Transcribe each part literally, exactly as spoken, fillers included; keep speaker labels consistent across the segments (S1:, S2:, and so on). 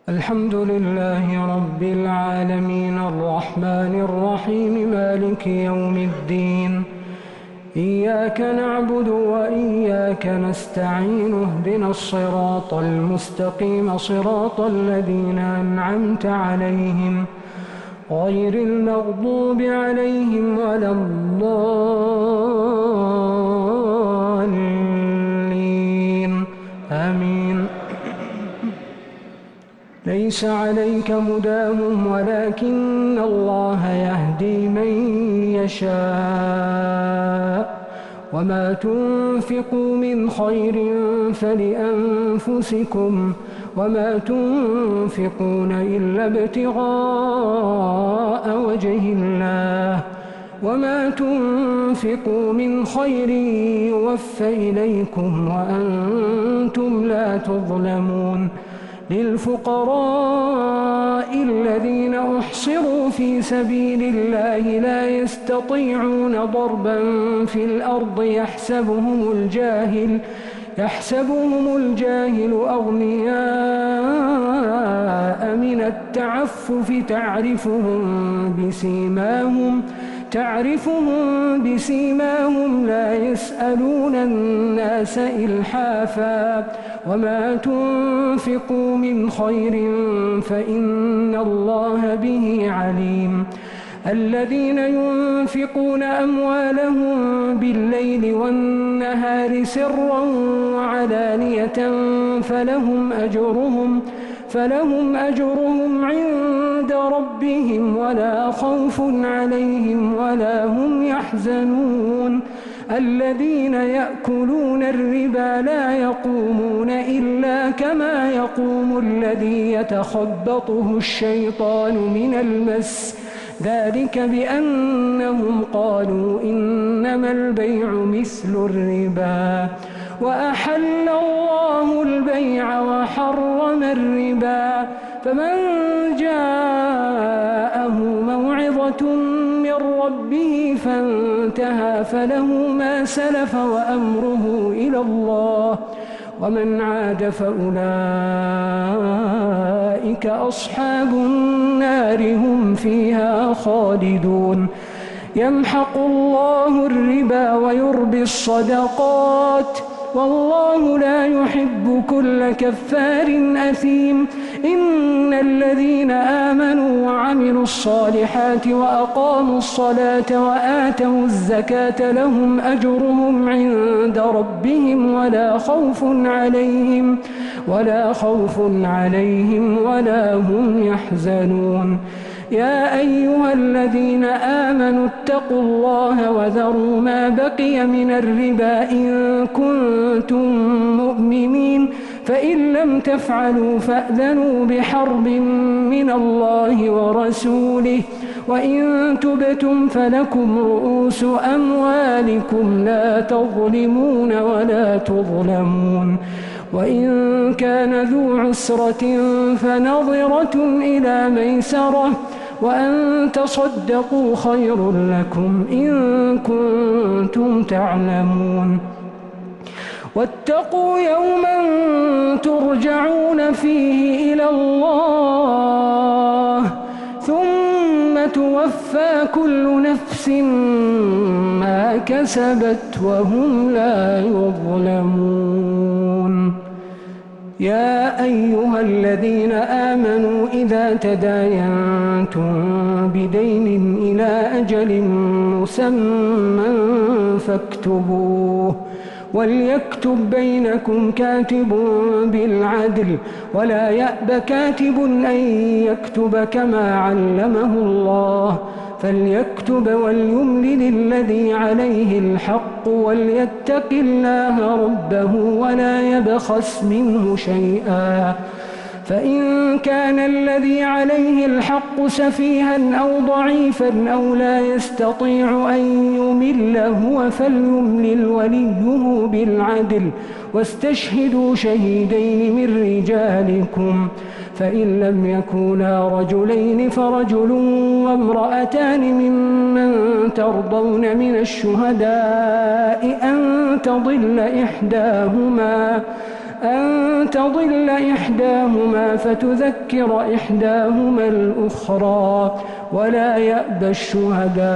S1: الحمد لله رب العالمين الرحمن الرحيم مالك يوم الدين. إياك نعبد وإياك نستعين، اهدنا الصراط المستقيم صراط الذين أنعمت عليهم غير المغضوب عليهم ولا الضالين آمين. ليس عليك هداهم ولكن الله يهدي من يشاء، وما تنفقوا من خير فلأنفسكم وما تنفقون إلا ابتغاء وجه الله وما تنفقوا من خير يوفى إليكم وأنتم لا تظلمون. للفقراء الذين أحصروا في سبيل الله لا يستطيعون ضربا في الأرض يحسبهم الجاهل يحسبهم الجاهل أغنياء من التعفف تعرفهم بسيماهم تعرفهم بسيماهم لا يسألون الناس إلحافا، وما تنفقوا من خير فإن الله به عليم. الذين ينفقون أموالهم بالليل والنهار سرا وعلانية فلهم أجرهم فلهم أجرهم عند ربهم ولا خوف عليهم ولا هم يحزنون. الذين يأكلون الربا لا يقومون إلا كما يقوم الذي يتخبطه الشيطان من المس، ذلك بأنهم قالوا إنما البيع مثل الربا، وأحل الله البيع وحرم الربا. فمن جاءه موعظة من ربه فانتهى فله ما سلف وأمره إلى الله، ومن عاد فأولئك أصحاب النار هم فيها خالدون. يمحق الله الربا ويربي الصدقات والله لا يحب كل كفار أثيم. إن الذين آمنوا وعملوا الصالحات وأقاموا الصلاة وآتوا الزكاة لهم أجرهم عند ربهم ولا خوف عليهم ولا خوف عليهم ولا هم يحزنون. يا أيها الذين آمنوا اتقوا الله وذروا ما بقي من الربا إن كنتم مؤمنين، فإن لم تفعلوا فأذنوا بحرب من الله ورسوله، وإن تبتم فلكم رؤوس أموالكم لا تظلمون ولا تظلمون. وإن كان ذو عسرة فنظرة إلى ميسرة، وأن تصدقوا خير لكم إن كنتم تعلمون. واتقوا يوما ترجعون فيه إلى الله ثم توفى كل نفس ما كسبت وهم لا يظلمون. يا أيها الذين آمنوا إذا تداينتم بدين إلى أجل مسمى فاكتبوه، وليكتب بينكم كاتب بالعدل ولا يأب كاتب أن يكتب كما علمه الله، فليكتب وليملل الذي عليه الحق وليتق الله ربه ولا يبخس منه شيئا، فإن كان الذي عليه الحق سفيها أو ضعيفا أو لا يستطيع أن يمل هو فليملل وليه بالعدل، واستشهدوا شهيدين من رجالكم، فإن لم يكونا رجلين فرجل وامرأتان ممن ترضون من الشهداء أن تضل إحداهما أن تضل إحداهما فتذكر إحداهما الأخرى ولا يأبى الشهداء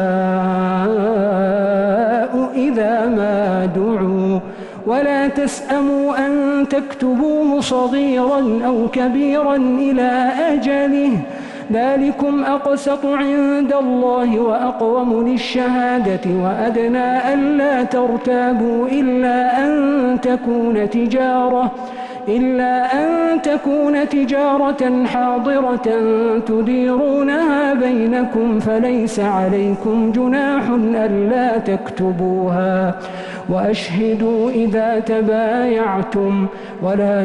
S1: إذا ما دعوا ولا تسأموا أن تكتبوه صغيرا أو كبيرا إلى أجله ذلكم أقسط عند الله وأقوم للشهادة وأدنى ألا ترتابوا إلا أن تكون تجارة إلا أن تكون تجارة حاضرة تديرونها بينكم فليس عليكم جناح ألا تكتبوها وأشهدوا إذا تبايعتم ولا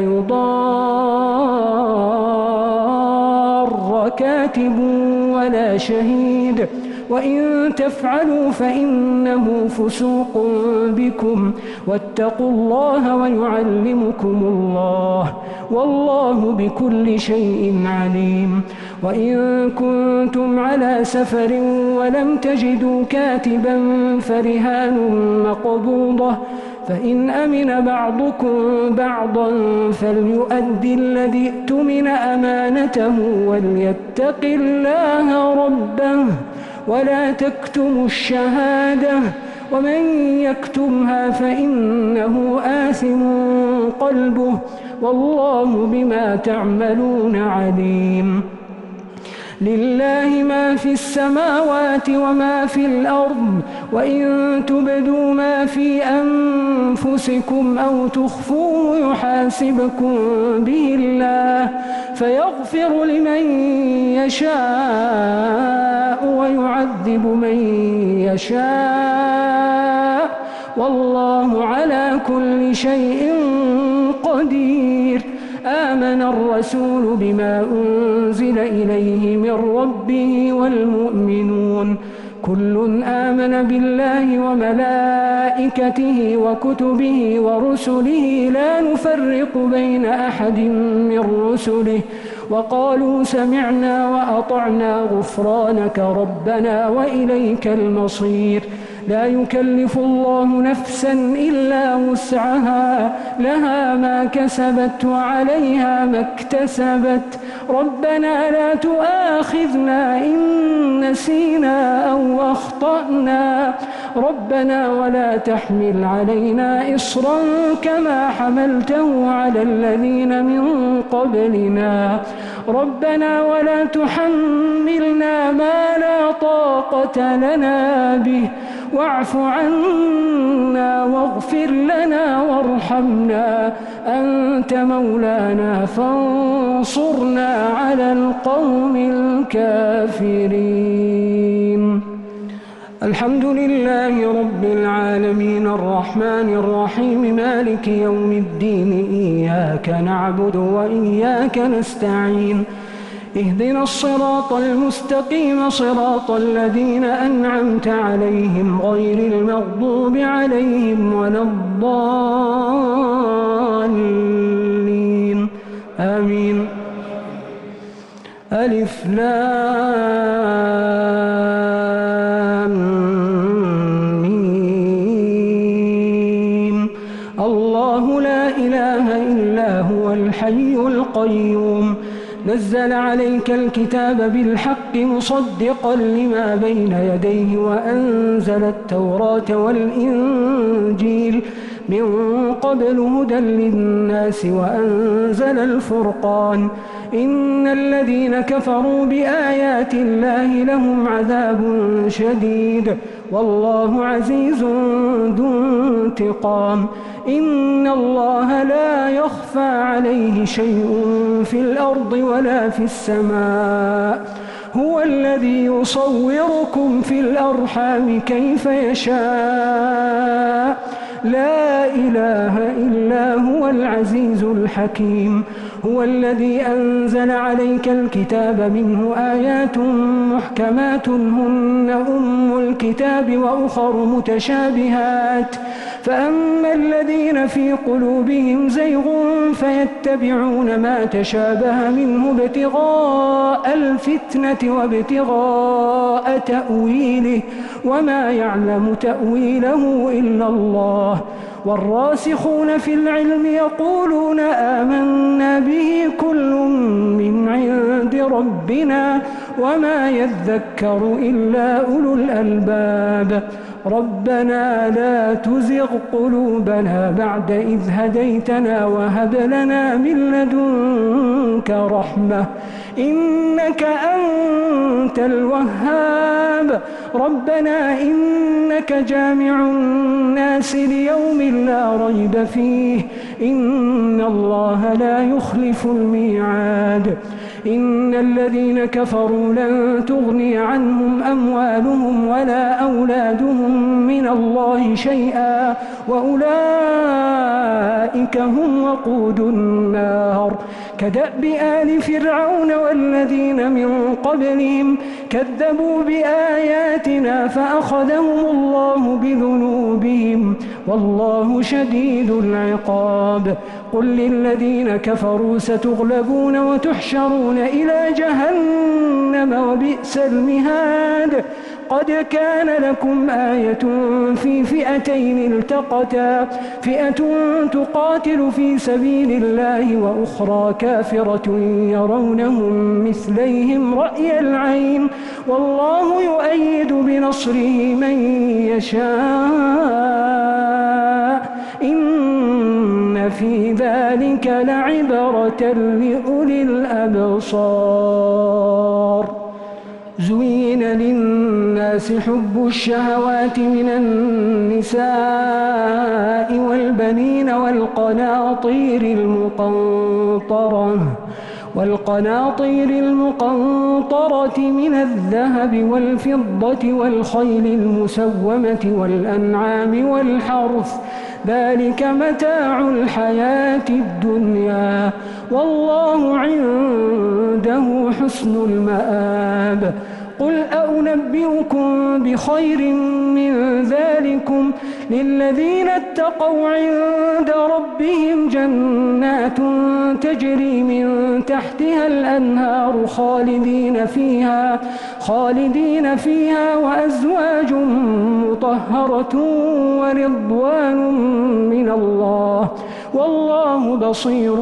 S1: يضار كاتب ولا شهيد وإن تفعلوا فإنه فسوق بكم واتقوا الله ويعلمكم الله والله بكل شيء عليم وإن كنتم على سفر ولم تجدوا كاتبا فرهان مقبوضة فإن أمن بعضكم بعضا فليؤدي الذي اؤتمن أمانته وليتق الله ربه ولا تكتموا الشهادة ومن يكتمها فإنه آثم قلبه والله بما تعملون عليم لله ما في السماوات وما في الأرض وإن تبدوا ما في أنفسكم أو تخفوه يحاسبكم به الله فيغفر لمن يشاء ويعذب من يشاء والله على كل شيء قدير آمن الرسول بما أنزل إليه من ربه والمؤمنون كل آمن بالله وملائكته وكتبه ورسله لا نفرق بين أحد من رسله وقالوا سمعنا وأطعنا غفرانك ربنا وإليك المصير لا يكلف الله نفسا إلا وسعها لها ما كسبت وعليها ما اكتسبت ربنا لا تؤاخذنا إن نسينا أو أخطأنا ربنا ولا تحمل علينا إصرا كما حملته على الذين من قبلنا ربنا ولا تحملنا ما لا طاقة لنا به واعف عنا واغفر لنا وارحمنا أنت مولانا فانصرنا على القوم الكافرين الحمد لله رب العالمين الرحمن الرحيم مالك يوم الدين إياك نعبد وإياك نستعين اهدنا الصراط المستقيم صراط الذين أنعمت عليهم غير المغضوب عليهم ولا الضالين آمين ألف لام ميم الله لا إله إلا هو الحي القيوم نزل عليك الكتاب بالحق مصدقا لما بين يديه وأنزل التوراة والإنجيل من قبل هدى للناس وأنزل الفرقان إن الذين كفروا بآيات الله لهم عذاب شديد والله عزيز ذو انتقام إن الله لا يخفى عليه شيء في الأرض ولا في السماء هو الذي يصوركم في الأرحام كيف يشاء لا إله إلا هو العزيز الحكيم هو الذي أنزل عليك الكتاب منه آيات محكمات هن أم الكتاب وأخر متشابهات فأما الذين في قلوبهم زيغ فيتبعون ما تشابه منه ابتغاء الفتنة وابتغاء تأويله وما يعلم تأويله إلا الله والراسخون في العلم يقولون آمنا به كل من عند ربنا وما يذكر إلا أولو الألباب ربنا لا تزغ قلوبنا بعد إذ هديتنا وهب لنا من لدنك رحمة إنك أنت الوهاب ربنا إنك جامع الناس ليوم لا ريب فيه إن الله لا يخلف الميعاد إن الذين كفروا لن تغني عنهم أموالهم ولا أولادهم من الله شيئا وأولئك هم وقود النار كدأب آل فرعون والذين من قبلهم كذبوا بآياتنا فأخذهم الله بذنوبهم والله شديد العقاب قل للذين كفروا ستغلبون وتحشرون إلى جهنم وبئس المهاد قد كان لكم آية في فئتين التقتا فئة تقاتل في سبيل الله وأخرى كافرة يرونهم مثليهم رأي العين والله يؤيد بنصره من يشاء إن في ذلك لعبرة لأولي الأبصار زين للناس حب الشهوات من النساء والبنين والقناطير المقنطرة والقناطير المقنطرة من الذهب والفضة والخيل المسومة والأنعام والحرث ذلك متاع الحياة الدنيا والله عنده حسن المآب قل أنبئكم بخير من ذلكم للذين اتقوا عند ربهم جنات تجري من تحتها الأنهار خالدين فيها خالدين فيها وأزواج مطهرة ورضوان من الله والله بصير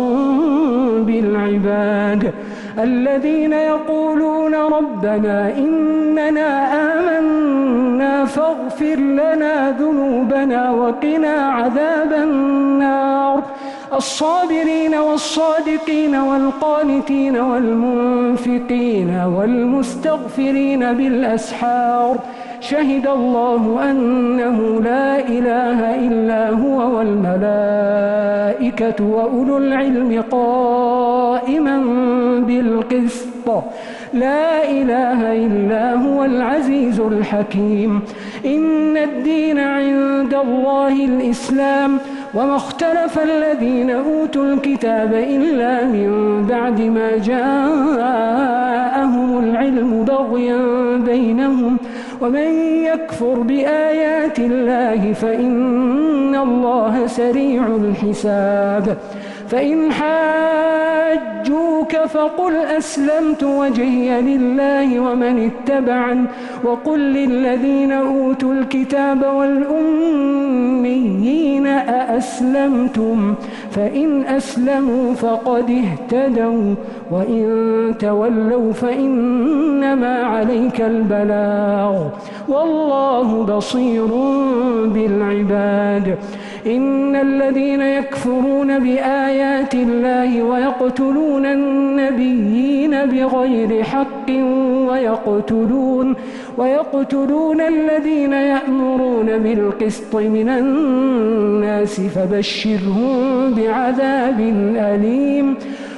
S1: بالعباد الذين يقولون ربنا إننا آمنا فاغفر لنا ذنوبنا وقنا عذاب النار الصابرين والصادقين والقانتين والمنفقين والمستغفرين بالأسحار شهد الله أنه لا إله إلا هو والملائكة وأولو العلم قائما بالقسط لا إله إلا هو العزيز الحكيم إن الدين عند الله الإسلام وما اختلف الذين أوتوا الكتاب إلا من بعد ما جاءهم العلم بغيا بينهم ومن يكفر بآيات الله فإن الله سريع الحساب فإن حاجوك فقل أسلمت وجهي لله ومن اتبعن وقل للذين أوتوا الكتاب والأميين أأسلمتم فإن أسلموا فقد اهتدوا وإن تولوا فإنما عليك البلاغ والله بصير بالعباد إن الذين يكفرون بآيات الله ويقتلون النبيين بغير حق ويقتلون ويقتلون الذين يأمرون بالقسط من الناس فبشرهم بعذاب أليم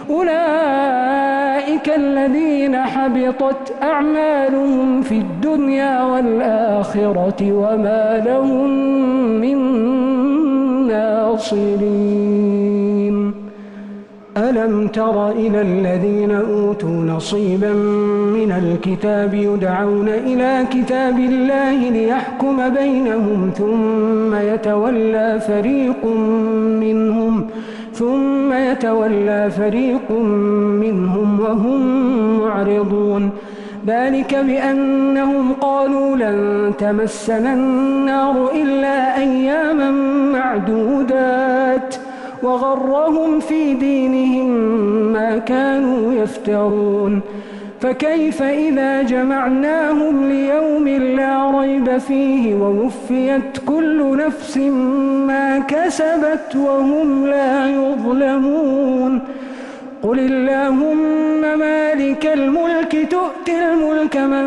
S1: أولئك الذين حبطت أعمالهم في الدنيا والآخرة وما لهم من ناصرين ألم تر إلى الذين أوتوا نصيبا من الكتاب يدعون إلى كتاب الله ليحكم بينهم ثم يتولى فريق منهم ثم يتولى فريق منهم وهم معرضون ذلك بأنهم قالوا لن تمسنا النار إلا أياما معدودات وغرهم في دينهم ما كانوا يفترون فكيف إذا جمعناهم ليوم لا ريب فيه ووفيت كل نفس ما كسبت وهم لا يظلمون قل اللهم مالك الملك تؤتي الملك من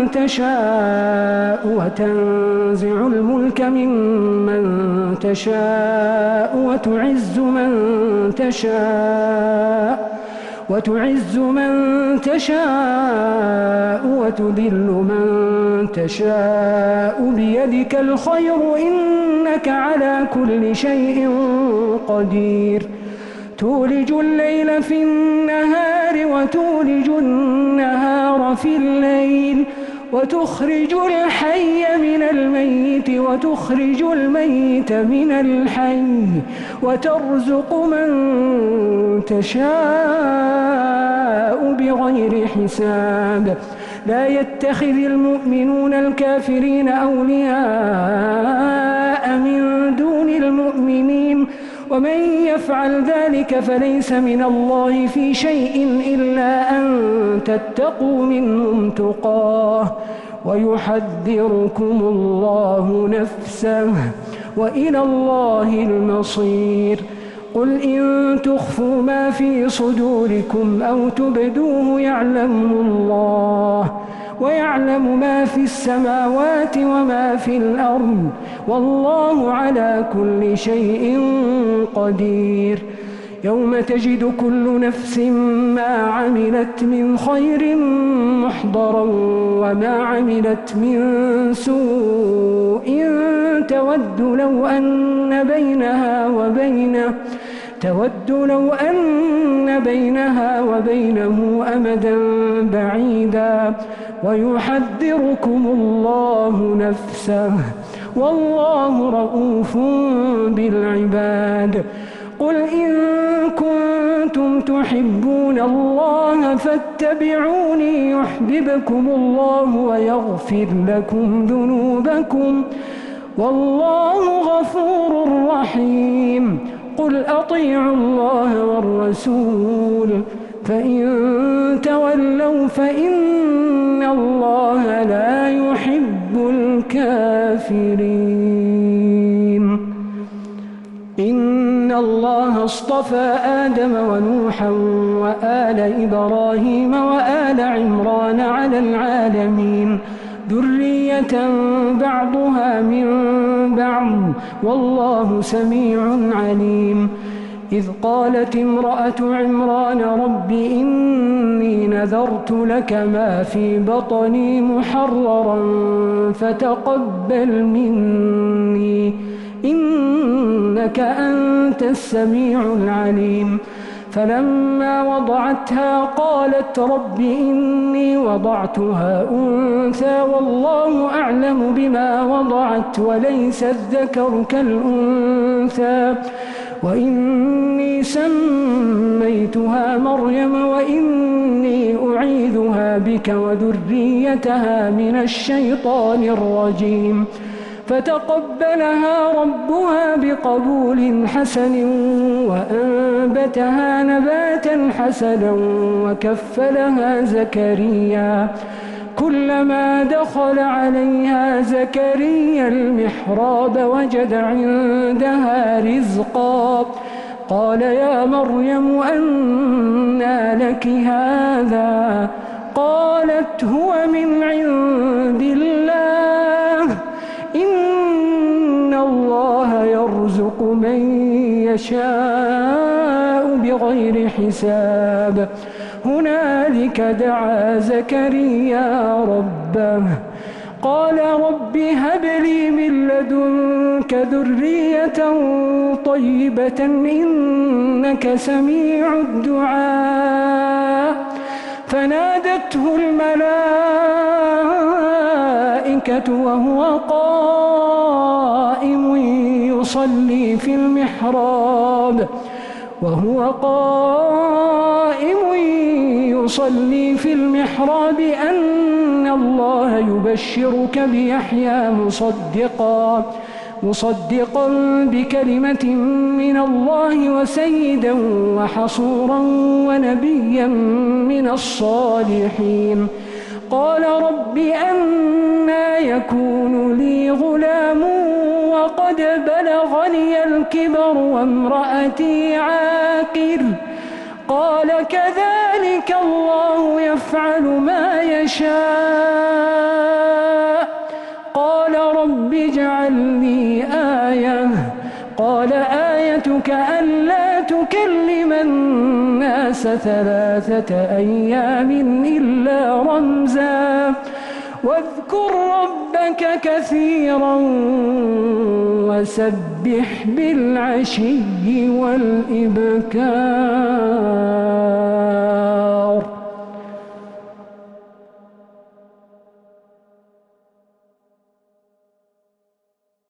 S1: تشاء وتنزع الملك ممن تشاء وتعز من تشاء وتعز من تشاء وتذل من تشاء بيدك الخير إنك على كل شيء قدير تولج الليل في النهار وتولج النهار في الليل وتخرج الحي من الميت وتخرج الميت من الحي وترزق من تشاء بغير حساب لا يتخذ المؤمنون الكافرين أولياء من دون المؤمنين ومن يفعل ذلك فليس من الله في شيء إلا أن تتقوا منهم تقاه ويحذركم الله نفسه وإلى الله المصير قل إن تخفوا ما في صدوركم أو تبدوه يعلمه الله ويعلم ما في السماوات وما في الأرض والله على كل شيء قدير يوم تجد كل نفس ما عملت من خير محضرا وما عملت من سوء تود لو أن بينها وبينه تود لو أن بينها وبينه أمدا بعيدا ويحذركم الله نفسه والله رؤوف بالعباد قل إن كنتم تحبون الله فاتبعوني يحببكم الله ويغفر لكم ذنوبكم والله غفور رحيم قل أطيعوا الله والرسول فإن تولوا فإن الله لا يحب الكافرين إن الله اصطفى آدم ونوحا وآل إبراهيم وآل عمران على العالمين ذرية بعضها من بعض والله سميع عليم إذ قالت امرأة عمران رب إني نذرت لك ما في بطني محررا فتقبل مني إنك أنت السميع العليم فلما وضعتها قالت رب إني وضعتها أنثى والله أعلم بما وضعت وليس الذكر كالأنثى وإني سميتها مريم وإني أعيذها بك وذريتها من الشيطان الرجيم فتقبلها ربها بقبول حسن وأنبتها نباتا حسنا وكفلها زكريا كلما دخل عليها زكريا المحراب وجد عندها رزقا قال يا مريم أنى لك هذا قالت هو من عند الله إن الله يرزق من يشاء بغير حساب هنالك دعا زكريا ربه قال رب هب لي من لدنك ذرية طيبة إنك سميع الدعاء فنادته الملائكة وهو قائم يصلي في المحراب وهو قائم يصلي في المحراب أن الله يبشرك بيحيى مصدقا مصدقا بكلمة من الله وسيدا وحصورا ونبيا من الصالحين. قال رب أنى يكون لي غلام وقد بلغني الكبر وامرأتي عاقر. قال كذلك الله يفعل ما يشاء. قال رب اجعل لي آية. قال آيتك ألا تكلم الناس ثلاثة أيام إلا رمزا واذكر ربك كثيرا وسبح بالعشي والإبكار.